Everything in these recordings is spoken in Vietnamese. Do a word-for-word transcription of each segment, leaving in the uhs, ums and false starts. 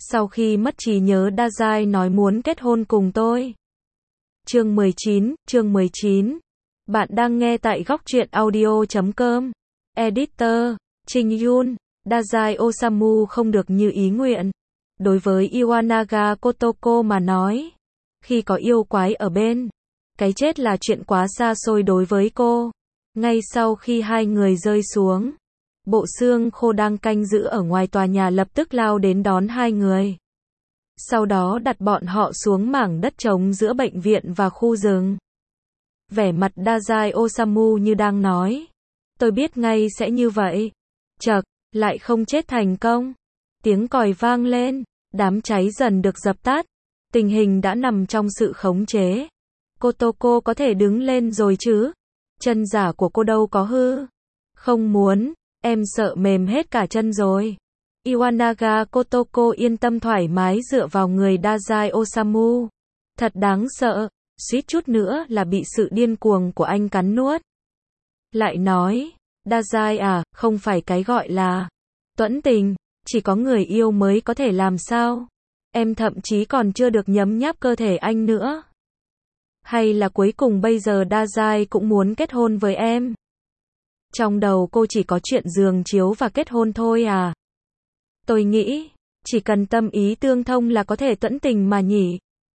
Sau khi mất trí nhớ Dazai nói muốn kết hôn cùng tôi. Chương mười chín, chương mười chín. Bạn đang nghe tại góc truyện audio chấm com. Editor, Trình Yun. Dazai Osamu không được như ý nguyện. Đối với Iwanaga Kotoko mà nói, khi có yêu quái ở bên, cái chết là chuyện quá xa xôi đối với cô. Ngay sau khi hai người rơi xuống, bộ xương khô đang canh giữ ở ngoài tòa nhà lập tức lao đến đón hai người. Sau đó đặt bọn họ xuống mảng đất trống giữa bệnh viện và khu rừng. Vẻ mặt Dazai Osamu như đang nói, tôi biết ngay sẽ như vậy. Chậc, lại không chết thành công. Tiếng còi vang lên, đám cháy dần được dập tắt. Tình hình đã nằm trong sự khống chế. Kotoko có thể đứng lên rồi chứ? Chân giả của cô đâu có hư. Không muốn, em sợ mềm hết cả chân rồi. Iwanaga Kotoko yên tâm thoải mái dựa vào người Dazai Osamu. Thật đáng sợ, suýt chút nữa là bị sự điên cuồng của anh cắn nuốt. Lại nói, Dazai à, không phải cái gọi là tuẫn tình, chỉ có người yêu mới có thể làm sao? Em thậm chí còn chưa được nhấm nháp cơ thể anh nữa. Hay là cuối cùng bây giờ Dazai cũng muốn kết hôn với em? Trong đầu cô chỉ có chuyện giường chiếu và kết hôn thôi à? Tôi nghĩ, chỉ cần tâm ý tương thông là có thể tuẫn tình mà nhỉ?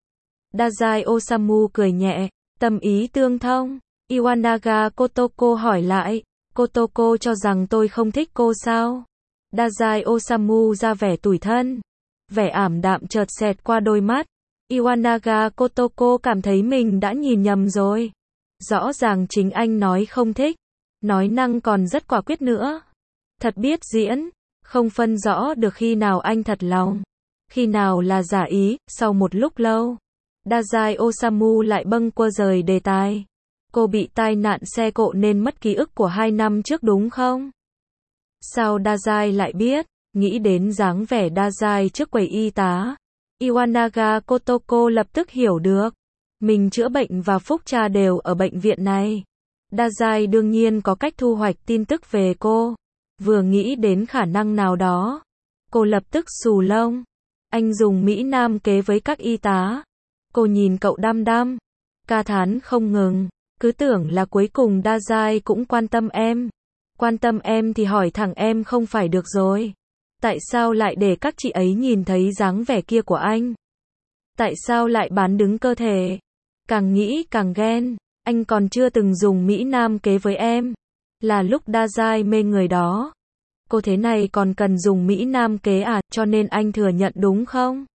Dazai Osamu cười nhẹ, tâm ý tương thông. Iwanaga Kotoko hỏi lại, Kotoko cho rằng tôi không thích cô sao? Dazai Osamu ra vẻ tủi thân. Vẻ ảm đạm chợt xẹt qua đôi mắt. Iwanaga Kotoko cảm thấy mình đã nhìn nhầm rồi. Rõ ràng chính anh nói không thích. Nói năng còn rất quả quyết nữa. Thật biết diễn. Không phân rõ được khi nào anh thật lòng, khi nào là giả ý. Sau một lúc lâu, Dazai Osamu lại bâng quơ rời đề tài. Cô bị tai nạn xe cộ nên mất ký ức của hai năm trước đúng không? Sao Dazai lại biết? Nghĩ đến dáng vẻ Dazai trước quầy y tá, Iwanaga Kotoko lập tức hiểu được. Mình chữa bệnh và phúc tra đều ở bệnh viện này. Dazai đương nhiên có cách thu hoạch tin tức về cô. Vừa nghĩ đến khả năng nào đó, cô lập tức xù lông. Anh dùng Mỹ Nam kế với các y tá. Cô nhìn cậu đăm đăm, ca thán không ngừng. Cứ tưởng là cuối cùng Dazai cũng quan tâm em. Quan tâm em thì hỏi thẳng em không phải được rồi. Tại sao lại để các chị ấy nhìn thấy dáng vẻ kia của anh? Tại sao lại bán đứng cơ thể? Càng nghĩ càng ghen. Anh còn chưa từng dùng Mỹ Nam kế với em. Là lúc Dazai mê người đó. Cô thế này còn cần dùng Mỹ Nam kế à, cho nên anh thừa nhận đúng không?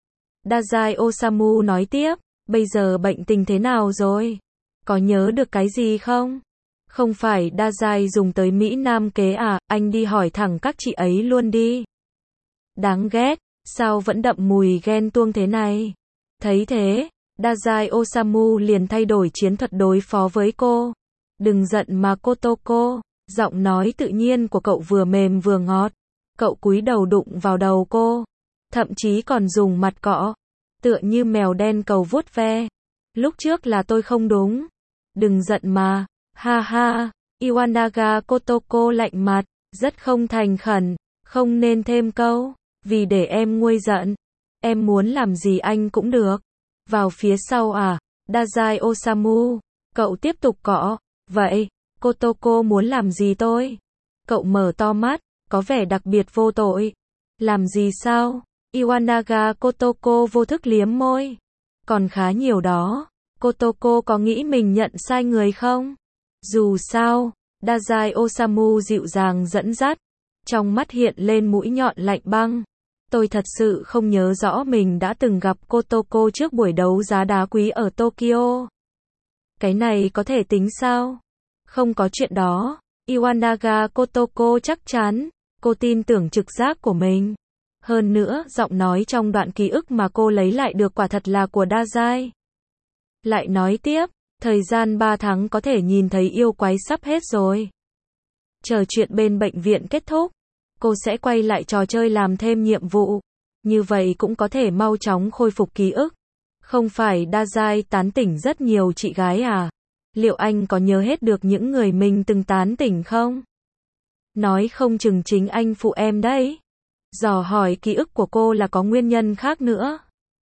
Dazai Osamu nói tiếp, bây giờ bệnh tình thế nào rồi? Có nhớ được cái gì không? Không phải Dazai dùng tới Mỹ Nam kế à, anh đi hỏi thẳng các chị ấy luôn đi. Đáng ghét, sao vẫn đậm mùi ghen tuông thế này? Thấy thế, Dazai Osamu liền thay đổi chiến thuật đối phó với cô. Đừng giận mà Kotoko, giọng nói tự nhiên của cậu vừa mềm vừa ngọt. Cậu cúi đầu đụng vào đầu cô, thậm chí còn dùng mặt cọ, tựa như mèo đen cầu vuốt ve. Lúc trước là tôi không đúng. Đừng giận mà, ha ha. Iwanaga Kotoko lạnh mặt, rất không thành khẩn, không nên thêm câu, vì để em nguôi giận. Em muốn làm gì anh cũng được. Vào phía sau à? Dazai Osamu, cậu tiếp tục cọ. Vậy, Kotoko muốn làm gì tôi? Cậu mở to mắt, có vẻ đặc biệt vô tội. Làm gì sao? Iwanaga Kotoko vô thức liếm môi. Còn khá nhiều đó. Kotoko có nghĩ mình nhận sai người không? Dù sao, Dazai Osamu dịu dàng dẫn dắt. Trong mắt hiện lên mũi nhọn lạnh băng. Tôi thật sự không nhớ rõ mình đã từng gặp Kotoko trước buổi đấu giá đá quý ở Tokyo. Cái này có thể tính sao? Không có chuyện đó. Iwanaga Kotoko chắc chắn. Cô tin tưởng trực giác của mình. Hơn nữa, giọng nói trong đoạn ký ức mà cô lấy lại được quả thật là của Dazai. Lại nói tiếp, thời gian ba tháng có thể nhìn thấy yêu quái sắp hết rồi. Chờ chuyện bên bệnh viện kết thúc, cô sẽ quay lại trò chơi làm thêm nhiệm vụ. Như vậy cũng có thể mau chóng khôi phục ký ức. Không phải Dazai tán tỉnh rất nhiều chị gái à? Liệu anh có nhớ hết được những người mình từng tán tỉnh không? Nói không chừng chính anh phụ em đấy. Dò hỏi ký ức của cô là có nguyên nhân khác nữa.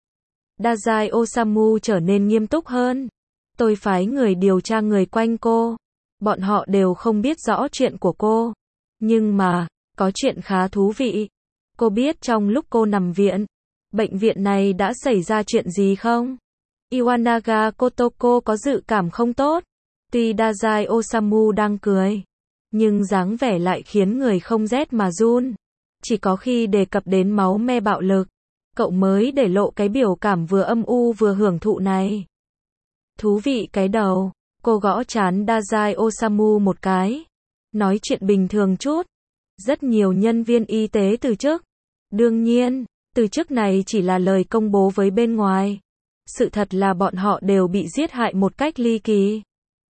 Dazai Osamu trở nên nghiêm túc hơn. Tôi phái người điều tra người quanh cô. Bọn họ đều không biết rõ chuyện của cô. Nhưng mà, có chuyện khá thú vị. Cô biết trong lúc cô nằm viện, bệnh viện này đã xảy ra chuyện gì không? Iwanaga Kotoko có dự cảm không tốt. Tuy Dazai Osamu đang cười, nhưng dáng vẻ lại khiến người không rét mà run. Chỉ có khi đề cập đến máu me bạo lực, cậu mới để lộ cái biểu cảm vừa âm u vừa hưởng thụ này. Thú vị cái đầu. Cô gõ trán Dazai Osamu một cái. Nói chuyện bình thường chút. Rất nhiều nhân viên y tế từ chức. Đương nhiên, từ chức này chỉ là lời công bố với bên ngoài. Sự thật là bọn họ đều bị giết hại một cách ly kỳ.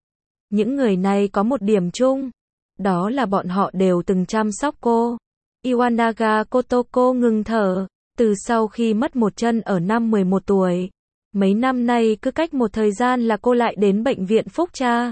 Những người này có một điểm chung. Đó là bọn họ đều từng chăm sóc cô. Iwanaga Kotoko ngừng thở. Từ sau khi mất một chân ở năm mười một tuổi, mấy năm nay cứ cách một thời gian là cô lại đến bệnh viện phúc tra.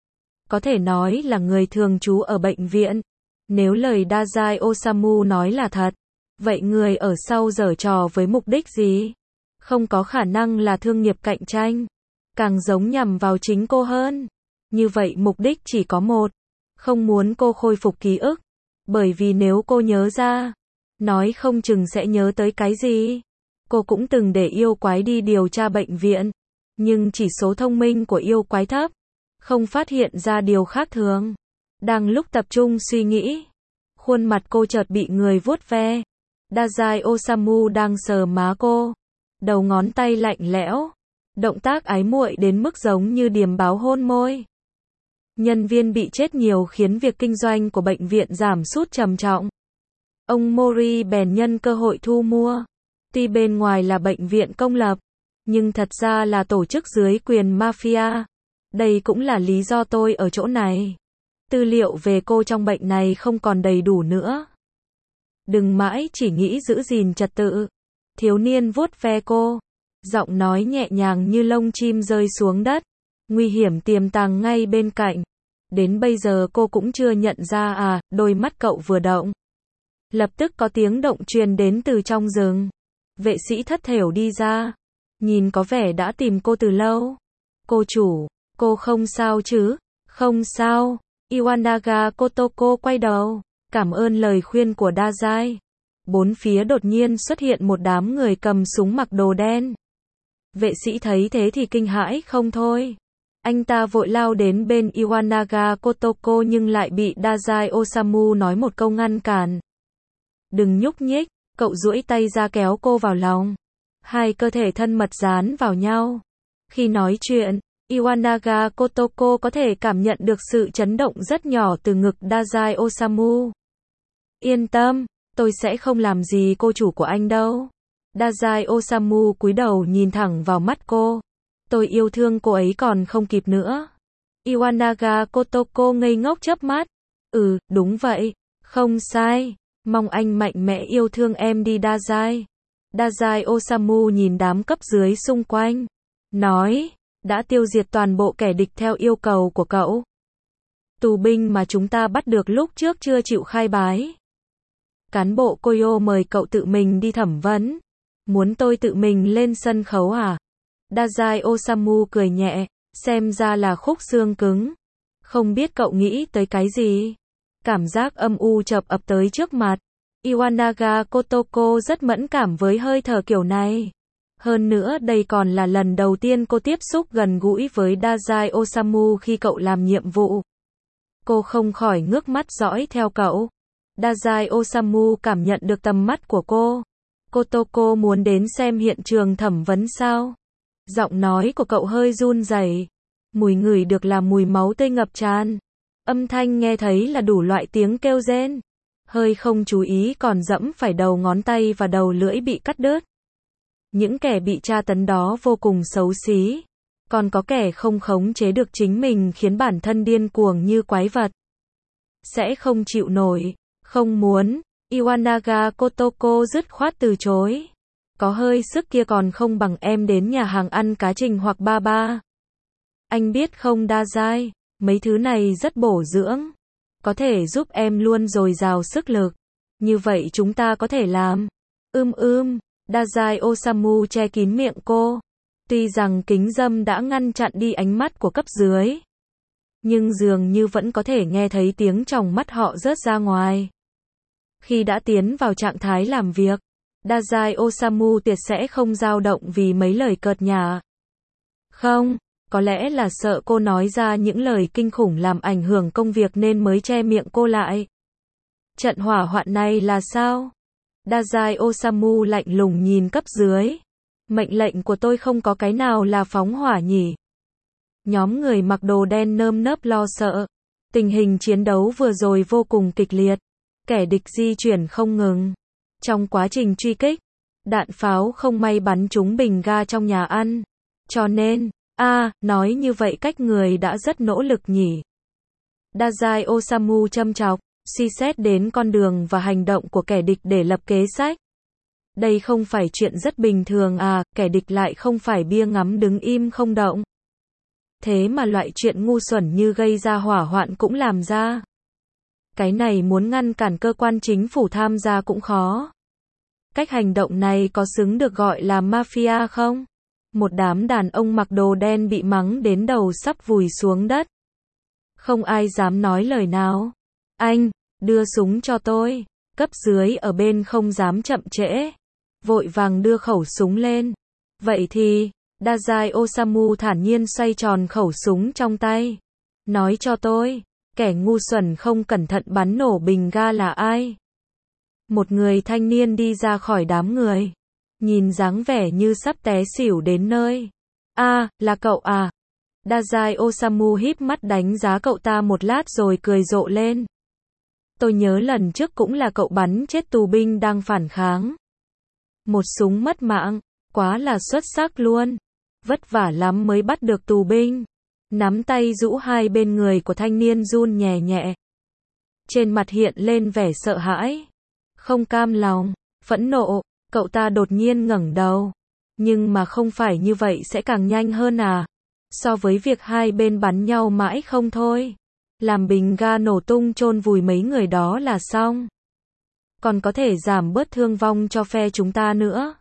Có thể nói là người thường trú ở bệnh viện. Nếu lời Dazai Osamu nói là thật, vậy người ở sau giở trò với mục đích gì? Không có khả năng là thương nghiệp cạnh tranh. Càng giống nhằm vào chính cô hơn. Như vậy mục đích chỉ có một. Không muốn cô khôi phục ký ức. Bởi vì nếu cô nhớ ra, nói không chừng sẽ nhớ tới cái gì. Cô cũng từng để yêu quái đi điều tra bệnh viện. Nhưng chỉ số thông minh của yêu quái thấp. Không phát hiện ra điều khác thường. Đang lúc tập trung suy nghĩ, khuôn mặt cô chợt bị người vuốt ve. Dazai Osamu đang sờ má cô. Đầu ngón tay lạnh lẽo. Động tác ái muội đến mức giống như điềm báo hôn môi. Nhân viên bị chết nhiều khiến việc kinh doanh của bệnh viện giảm sút trầm trọng. Ông Mori bèn nhân cơ hội thu mua. Tuy bên ngoài là bệnh viện công lập, nhưng thật ra là tổ chức dưới quyền mafia. Đây cũng là lý do tôi ở chỗ này. Tư liệu về cô trong bệnh này không còn đầy đủ nữa. Đừng mãi chỉ nghĩ giữ gìn trật tự. Thiếu niên vuốt ve cô. Giọng nói nhẹ nhàng như lông chim rơi xuống đất. Nguy hiểm tiềm tàng ngay bên cạnh. Đến bây giờ cô cũng chưa nhận ra à, đôi mắt cậu vừa động. Lập tức có tiếng động truyền đến từ trong rừng. Vệ sĩ thất thểu đi ra. Nhìn có vẻ đã tìm cô từ lâu. Cô chủ, cô không sao chứ? Không sao. Iwanaga Kotoko quay đầu. Cảm ơn lời khuyên của Dazai. Bốn phía đột nhiên xuất hiện một đám người cầm súng mặc đồ đen. Vệ sĩ thấy thế thì kinh hãi không thôi. Anh ta vội lao đến bên Iwanaga Kotoko nhưng lại bị Dazai Osamu nói một câu ngăn cản. Đừng nhúc nhích, cậu duỗi tay ra kéo cô vào lòng. Hai cơ thể thân mật dán vào nhau. Khi nói chuyện, Iwanaga Kotoko có thể cảm nhận được sự chấn động rất nhỏ từ ngực Dazai Osamu. Yên tâm, tôi sẽ không làm gì cô chủ của anh đâu. Dazai Osamu cúi đầu nhìn thẳng vào mắt cô. Tôi yêu thương cô ấy còn không kịp nữa. Iwanaga Kotoko ngây ngốc chớp mắt. Ừ, đúng vậy. Không sai. Mong anh mạnh mẽ yêu thương em đi Dazai. Dazai Osamu nhìn đám cấp dưới xung quanh. Nói, đã tiêu diệt toàn bộ kẻ địch theo yêu cầu của cậu. Tù binh mà chúng ta bắt được lúc trước chưa chịu khai bái. Cán bộ Koyo mời cậu tự mình đi thẩm vấn. Muốn tôi tự mình lên sân khấu à? Dazai Osamu cười nhẹ, xem ra là khúc xương cứng. Không biết cậu nghĩ tới cái gì? Cảm giác âm u chợp ập tới trước mặt. Iwanaga Kotoko rất mẫn cảm với hơi thở kiểu này. Hơn nữa đây còn là lần đầu tiên cô tiếp xúc gần gũi với Dazai Osamu khi cậu làm nhiệm vụ. Cô không khỏi ngước mắt dõi theo cậu. Dazai Osamu cảm nhận được tầm mắt của cô. Kotoko muốn đến xem hiện trường thẩm vấn sao? Giọng nói của cậu hơi run rẩy. Mùi ngửi được là mùi máu tươi ngập tràn. Âm thanh nghe thấy là đủ loại tiếng kêu rên. Hơi không chú ý còn dẫm phải đầu ngón tay và đầu lưỡi bị cắt đứt. Những kẻ bị tra tấn đó vô cùng xấu xí. Còn có kẻ không khống chế được chính mình khiến bản thân điên cuồng như quái vật. Sẽ không chịu nổi. Không muốn. Iwanaga Kotoko dứt khoát từ chối. Có hơi sức kia còn không bằng em đến nhà hàng ăn cá trình hoặc ba ba. Anh biết không Dazai, mấy thứ này rất bổ dưỡng. Có thể giúp em luôn dồi dào sức lực. Như vậy chúng ta có thể làm. Ưm ưm, Dazai Osamu che kín miệng cô. Tuy rằng kính râm đã ngăn chặn đi ánh mắt của cấp dưới, nhưng dường như vẫn có thể nghe thấy tiếng trong mắt họ rớt ra ngoài. Khi đã tiến vào trạng thái làm việc, Dazai Osamu tuyệt sẽ không dao động vì mấy lời cợt nhả. Không, có lẽ là sợ cô nói ra những lời kinh khủng làm ảnh hưởng công việc nên mới che miệng cô lại. Trận hỏa hoạn này là sao? Dazai Osamu lạnh lùng nhìn cấp dưới. Mệnh lệnh của tôi không có cái nào là phóng hỏa nhỉ? Nhóm người mặc đồ đen nơm nớp lo sợ. Tình hình chiến đấu vừa rồi vô cùng kịch liệt. Kẻ địch di chuyển không ngừng. Trong quá trình truy kích, đạn pháo không may bắn trúng bình ga trong nhà ăn. Cho nên, a à, nói như vậy cách người đã rất nỗ lực nhỉ. Dazai Osamu châm chọc, suy xét đến con đường và hành động của kẻ địch để lập kế sách. Đây không phải chuyện rất bình thường à, kẻ địch lại không phải bia ngắm đứng im không động. Thế mà loại chuyện ngu xuẩn như gây ra hỏa hoạn cũng làm ra. Cái này muốn ngăn cản cơ quan chính phủ tham gia cũng khó. Cách hành động này có xứng được gọi là mafia không? Một đám đàn ông mặc đồ đen bị mắng đến đầu sắp vùi xuống đất. Không ai dám nói lời nào. Anh, đưa súng cho tôi. Cấp dưới ở bên không dám chậm trễ. Vội vàng đưa khẩu súng lên. Vậy thì, Dazai Osamu thản nhiên xoay tròn khẩu súng trong tay. Nói cho tôi, kẻ ngu xuẩn không cẩn thận bắn nổ bình ga là ai? Một người thanh niên đi ra khỏi đám người. Nhìn dáng vẻ như sắp té xỉu đến nơi. A, à, là cậu à? Dazai Osamu híp mắt đánh giá cậu ta một lát rồi cười rộ lên. Tôi nhớ lần trước cũng là cậu bắn chết tù binh đang phản kháng. Một súng mất mạng, quá là xuất sắc luôn. Vất vả lắm mới bắt được tù binh. Nắm tay rũ hai bên người của thanh niên run nhẹ nhẹ. Trên mặt hiện lên vẻ sợ hãi, không cam lòng, phẫn nộ. Cậu ta đột nhiên ngẩng đầu. Nhưng mà không phải như vậy sẽ càng nhanh hơn à? So với việc hai bên bắn nhau mãi không thôi. Làm bình ga nổ tung chôn vùi mấy người đó là xong. Còn có thể giảm bớt thương vong cho phe chúng ta nữa.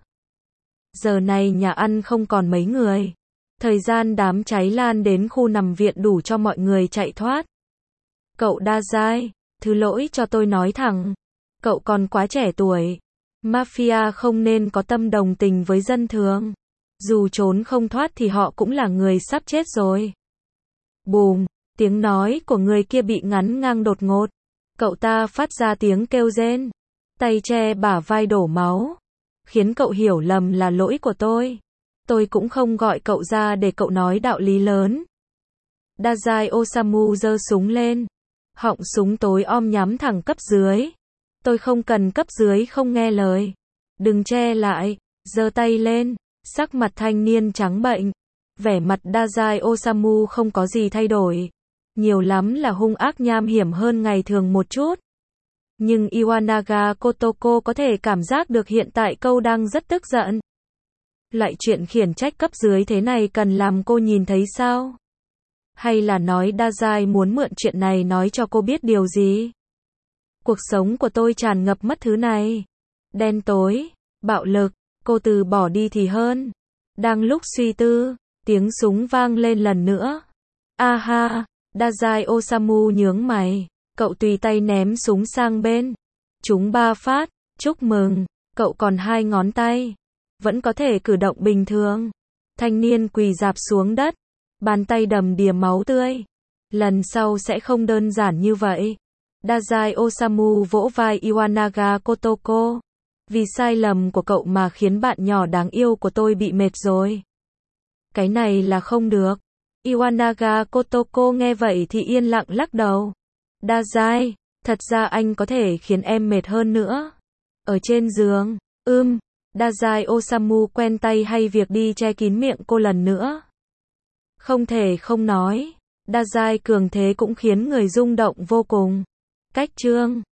Giờ này nhà ăn không còn mấy người. Thời gian đám cháy lan đến khu nằm viện đủ cho mọi người chạy thoát. Cậu Dazai, thứ lỗi cho tôi nói thẳng. Cậu còn quá trẻ tuổi. Mafia không nên có tâm đồng tình với dân thường. Dù trốn không thoát thì họ cũng là người sắp chết rồi. Bùm, tiếng nói của người kia bị ngắn ngang đột ngột. Cậu ta phát ra tiếng kêu rên. Tay che bả vai đổ máu. Khiến cậu hiểu lầm là lỗi của tôi. Tôi cũng không gọi cậu ra để cậu nói đạo lý lớn. Dazai Osamu giơ súng lên. Họng súng tối om nhắm thẳng cấp dưới. Tôi không cần cấp dưới không nghe lời. Đừng che lại. Giơ tay lên. Sắc mặt thanh niên trắng bệnh. Vẻ mặt Dazai Osamu không có gì thay đổi. Nhiều lắm là hung ác nham hiểm hơn ngày thường một chút. Nhưng Iwanaga Kotoko có thể cảm giác được hiện tại cô đang rất tức giận. Loại chuyện khiển trách cấp dưới thế này cần làm cô nhìn thấy sao? Hay là nói Dazai muốn mượn chuyện này nói cho cô biết điều gì? Cuộc sống của tôi tràn ngập mất thứ này. Đen tối, bạo lực, cô từ bỏ đi thì hơn. Đang lúc suy tư, tiếng súng vang lên lần nữa. Aha, Dazai Osamu nhướng mày. Cậu tùy tay ném súng sang bên. Trúng ba phát, chúc mừng, cậu còn hai ngón tay. Vẫn có thể cử động bình thường. Thanh niên quỳ rạp xuống đất. Bàn tay đầm đìa máu tươi. Lần sau sẽ không đơn giản như vậy. Dazai Osamu vỗ vai Iwanaga Kotoko. Vì sai lầm của cậu mà khiến bạn nhỏ đáng yêu của tôi bị mệt rồi. Cái này là không được. Iwanaga Kotoko nghe vậy thì yên lặng lắc đầu. Dazai, thật ra anh có thể khiến em mệt hơn nữa. Ở trên giường, ưm, Dazai Osamu quen tay hay việc đi che kín miệng cô lần nữa. Không thể không nói, Dazai cường thế cũng khiến người rung động vô cùng. Cách chương